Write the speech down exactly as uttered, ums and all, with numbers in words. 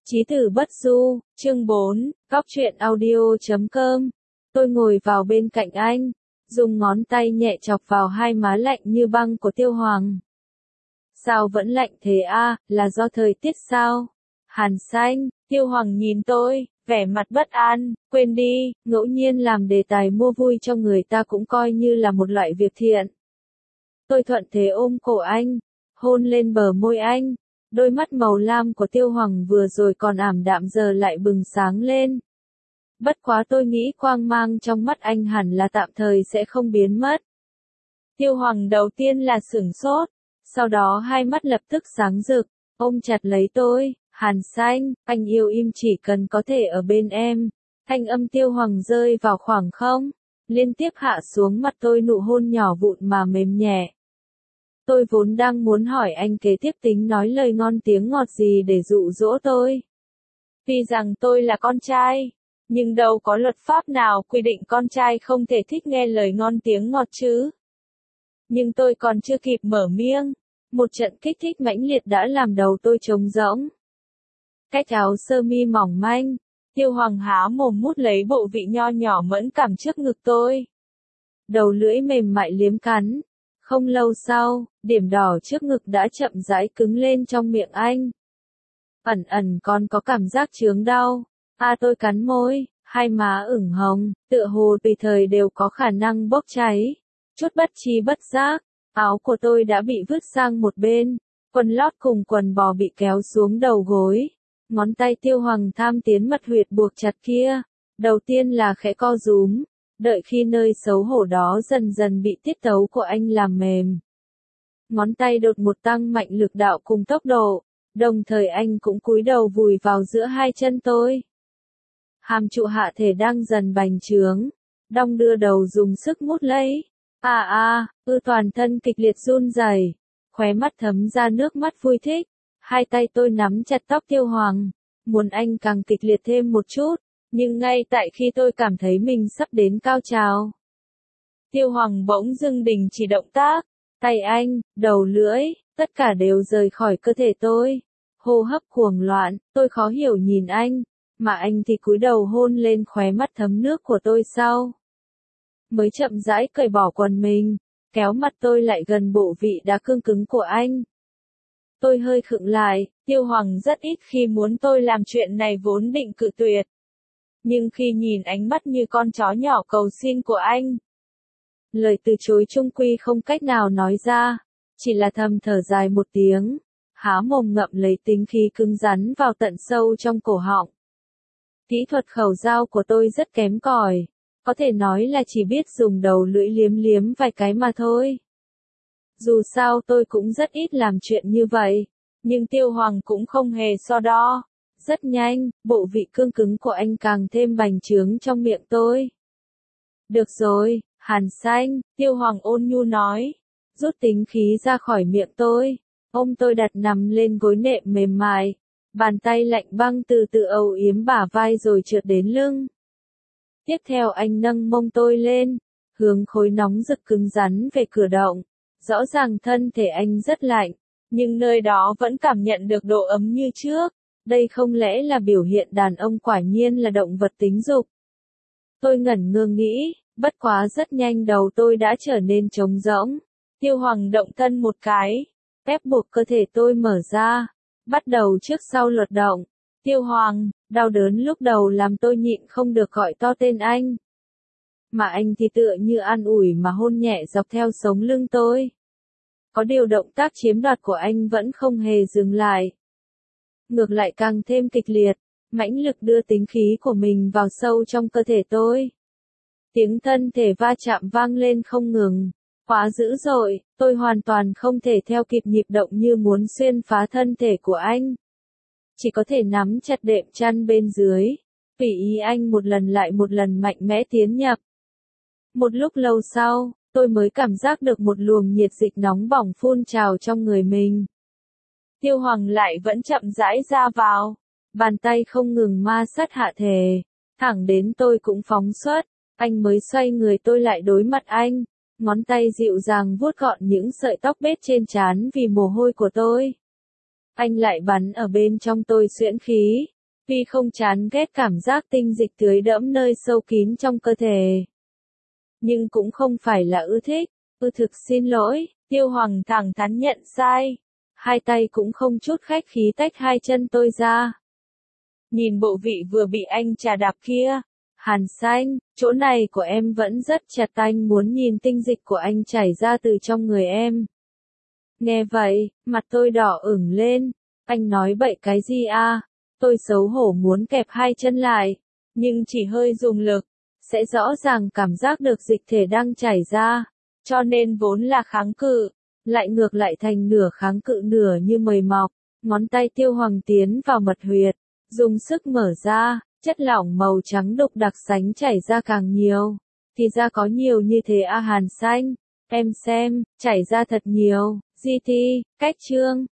Chí tử bất du, chương bốn, góc truyện audio chấm com. Tôi ngồi vào bên cạnh anh, dùng ngón tay nhẹ chọc vào hai má lạnh như băng của Tiêu Hoàng. Sao vẫn lạnh thế a, là do thời tiết sao? Hàn Xanh, Tiêu Hoàng nhìn tôi, vẻ mặt bất an, quên đi, ngẫu nhiên làm đề tài mua vui cho người ta cũng coi như là một loại việc thiện. Tôi thuận thế ôm cổ anh, hôn lên bờ môi anh. Đôi mắt màu lam của Tiêu Hoàng vừa rồi còn ảm đạm giờ lại bừng sáng lên. Bất quá tôi nghĩ quang mang trong mắt anh hẳn là tạm thời sẽ không biến mất. Tiêu Hoàng đầu tiên là sửng sốt, sau đó hai mắt lập tức sáng rực, ôm chặt lấy tôi, Hàn Xanh, anh yêu im chỉ cần có thể ở bên em. Thanh âm Tiêu Hoàng rơi vào khoảng không, liên tiếp hạ xuống mặt tôi nụ hôn nhỏ vụn mà mềm nhẹ. Tôi vốn đang muốn hỏi anh kế tiếp tính nói lời ngon tiếng ngọt gì để dụ dỗ tôi. Tuy rằng tôi là con trai, nhưng đâu có luật pháp nào quy định con trai không thể thích nghe lời ngon tiếng ngọt chứ. Nhưng tôi còn chưa kịp mở miệng, một trận kích thích mãnh liệt đã làm đầu tôi trống rỗng. Cách áo sơ mi mỏng manh, Tiêu Hoàng há mồm mút lấy bộ vị nho nhỏ mẫn cảm trước ngực tôi. Đầu lưỡi mềm mại liếm cắn. Không lâu sau, điểm đỏ trước ngực đã chậm rãi cứng lên trong miệng anh. Ẩn ẩn còn có cảm giác chướng đau. A à, tôi cắn môi, hai má ửng hồng, tựa hồ tùy thời đều có khả năng bốc cháy. Chút bất chi bất giác, áo của tôi đã bị vứt sang một bên, quần lót cùng quần bò bị kéo xuống đầu gối. Ngón tay Tiêu Hoàng tham tiến mật huyệt buộc chặt kia, đầu tiên là khẽ co rúm. Đợi khi nơi xấu hổ đó dần dần bị tiết tấu của anh làm mềm. Ngón tay đột một tăng mạnh lực đạo cùng tốc độ, đồng thời anh cũng cúi đầu vùi vào giữa hai chân tôi. Hàm trụ hạ thể đang dần bành trướng, đong đưa đầu dùng sức mút lấy. À à, ư toàn thân kịch liệt run rẩy, khóe mắt thấm ra nước mắt vui thích. Hai tay tôi nắm chặt tóc Tiêu Hoàng, muốn anh càng kịch liệt thêm một chút. Nhưng ngay tại khi tôi cảm thấy mình sắp đến cao trào, Tiêu Hoàng bỗng dưng đình chỉ động tác, tay anh, đầu lưỡi, tất cả đều rời khỏi cơ thể tôi. Hô hấp cuồng loạn, tôi khó hiểu nhìn anh, mà anh thì cúi đầu hôn lên khóe mắt thấm nước của tôi sau. Mới chậm rãi cởi bỏ quần mình, kéo mặt tôi lại gần bộ vị đã cương cứng của anh. Tôi hơi khựng lại, Tiêu Hoàng rất ít khi muốn tôi làm chuyện này vốn định cự tuyệt. Nhưng khi nhìn ánh mắt như con chó nhỏ cầu xin của anh, lời từ chối chung quy không cách nào nói ra, chỉ là thầm thở dài một tiếng, há mồm ngậm lấy tính khí cứng rắn vào tận sâu trong cổ họng. Kỹ thuật khẩu dao của tôi rất kém cỏi, có thể nói là chỉ biết dùng đầu lưỡi liếm liếm vài cái mà thôi. Dù sao tôi cũng rất ít làm chuyện như vậy, nhưng Tiêu Hoàng cũng không hề so đo. Rất nhanh, bộ vị cương cứng của anh càng thêm bành trướng trong miệng tôi. Được rồi, Hàn Xanh, Tiêu Hoàng ôn nhu nói, rút tính khí ra khỏi miệng tôi, ôm tôi đặt nằm lên gối nệm mềm mại, bàn tay lạnh băng từ từ âu yếm bả vai rồi trượt đến lưng. Tiếp theo anh nâng mông tôi lên, hướng khối nóng rực cứng rắn về cửa động, rõ ràng thân thể anh rất lạnh, nhưng nơi đó vẫn cảm nhận được độ ấm như trước. Đây không lẽ là biểu hiện đàn ông quả nhiên là động vật tính dục? Tôi ngẩn ngơ nghĩ, bất quá rất nhanh đầu tôi đã trở nên trống rỗng. Tiêu Hoàng động thân một cái, ép buộc cơ thể tôi mở ra, bắt đầu trước sau luật động. Tiêu Hoàng, đau đớn lúc đầu làm tôi nhịn không được gọi to tên anh. Mà anh thì tựa như an ủi mà hôn nhẹ dọc theo sống lưng tôi. Có điều động tác chiếm đoạt của anh vẫn không hề dừng lại. Ngược lại càng thêm kịch liệt, mãnh lực đưa tính khí của mình vào sâu trong cơ thể tôi. Tiếng thân thể va chạm vang lên không ngừng, quá dữ dội, tôi hoàn toàn không thể theo kịp nhịp động như muốn xuyên phá thân thể của anh. Chỉ có thể nắm chặt đệm chăn bên dưới, tùy ý anh một lần lại một lần mạnh mẽ tiến nhập. Một lúc lâu sau, tôi mới cảm giác được một luồng nhiệt dịch nóng bỏng phun trào trong người mình. Tiêu Hoàng lại vẫn chậm rãi ra vào, bàn tay không ngừng ma sát hạ thể, thẳng đến tôi cũng phóng xuất, anh mới xoay người tôi lại đối mặt anh, ngón tay dịu dàng vuốt gọn những sợi tóc bết trên trán vì mồ hôi của tôi. Anh lại bắn ở bên trong tôi xuyễn khí, Tuy không chán ghét cảm giác tinh dịch tưới đẫm nơi sâu kín trong cơ thể, nhưng cũng không phải là ưa thích. Ư thực xin lỗi, Tiêu Hoàng thẳng thắn nhận sai. Hai tay cũng không chút khách khí tách hai chân tôi ra. Nhìn bộ vị vừa bị anh trà đạp kia. Hàn Xanh, chỗ này của em vẫn rất chặt, anh muốn nhìn tinh dịch của anh chảy ra từ trong người em. Nghe vậy, mặt tôi đỏ ửng lên. Anh nói bậy cái gì à? Tôi xấu hổ muốn kẹp hai chân lại, nhưng chỉ hơi dùng lực, sẽ rõ ràng cảm giác được dịch thể đang chảy ra, cho nên vốn là kháng cự, lại ngược lại thành nửa kháng cự nửa như mời mọc. Ngón tay Tiêu Hoàng tiến vào mật huyệt, dùng sức mở ra, chất lỏng màu trắng đục đặc sánh chảy ra càng nhiều. Thì ra có nhiều như thế à Hàn Xanh, em xem, chảy ra thật nhiều. giê tê, cách chương.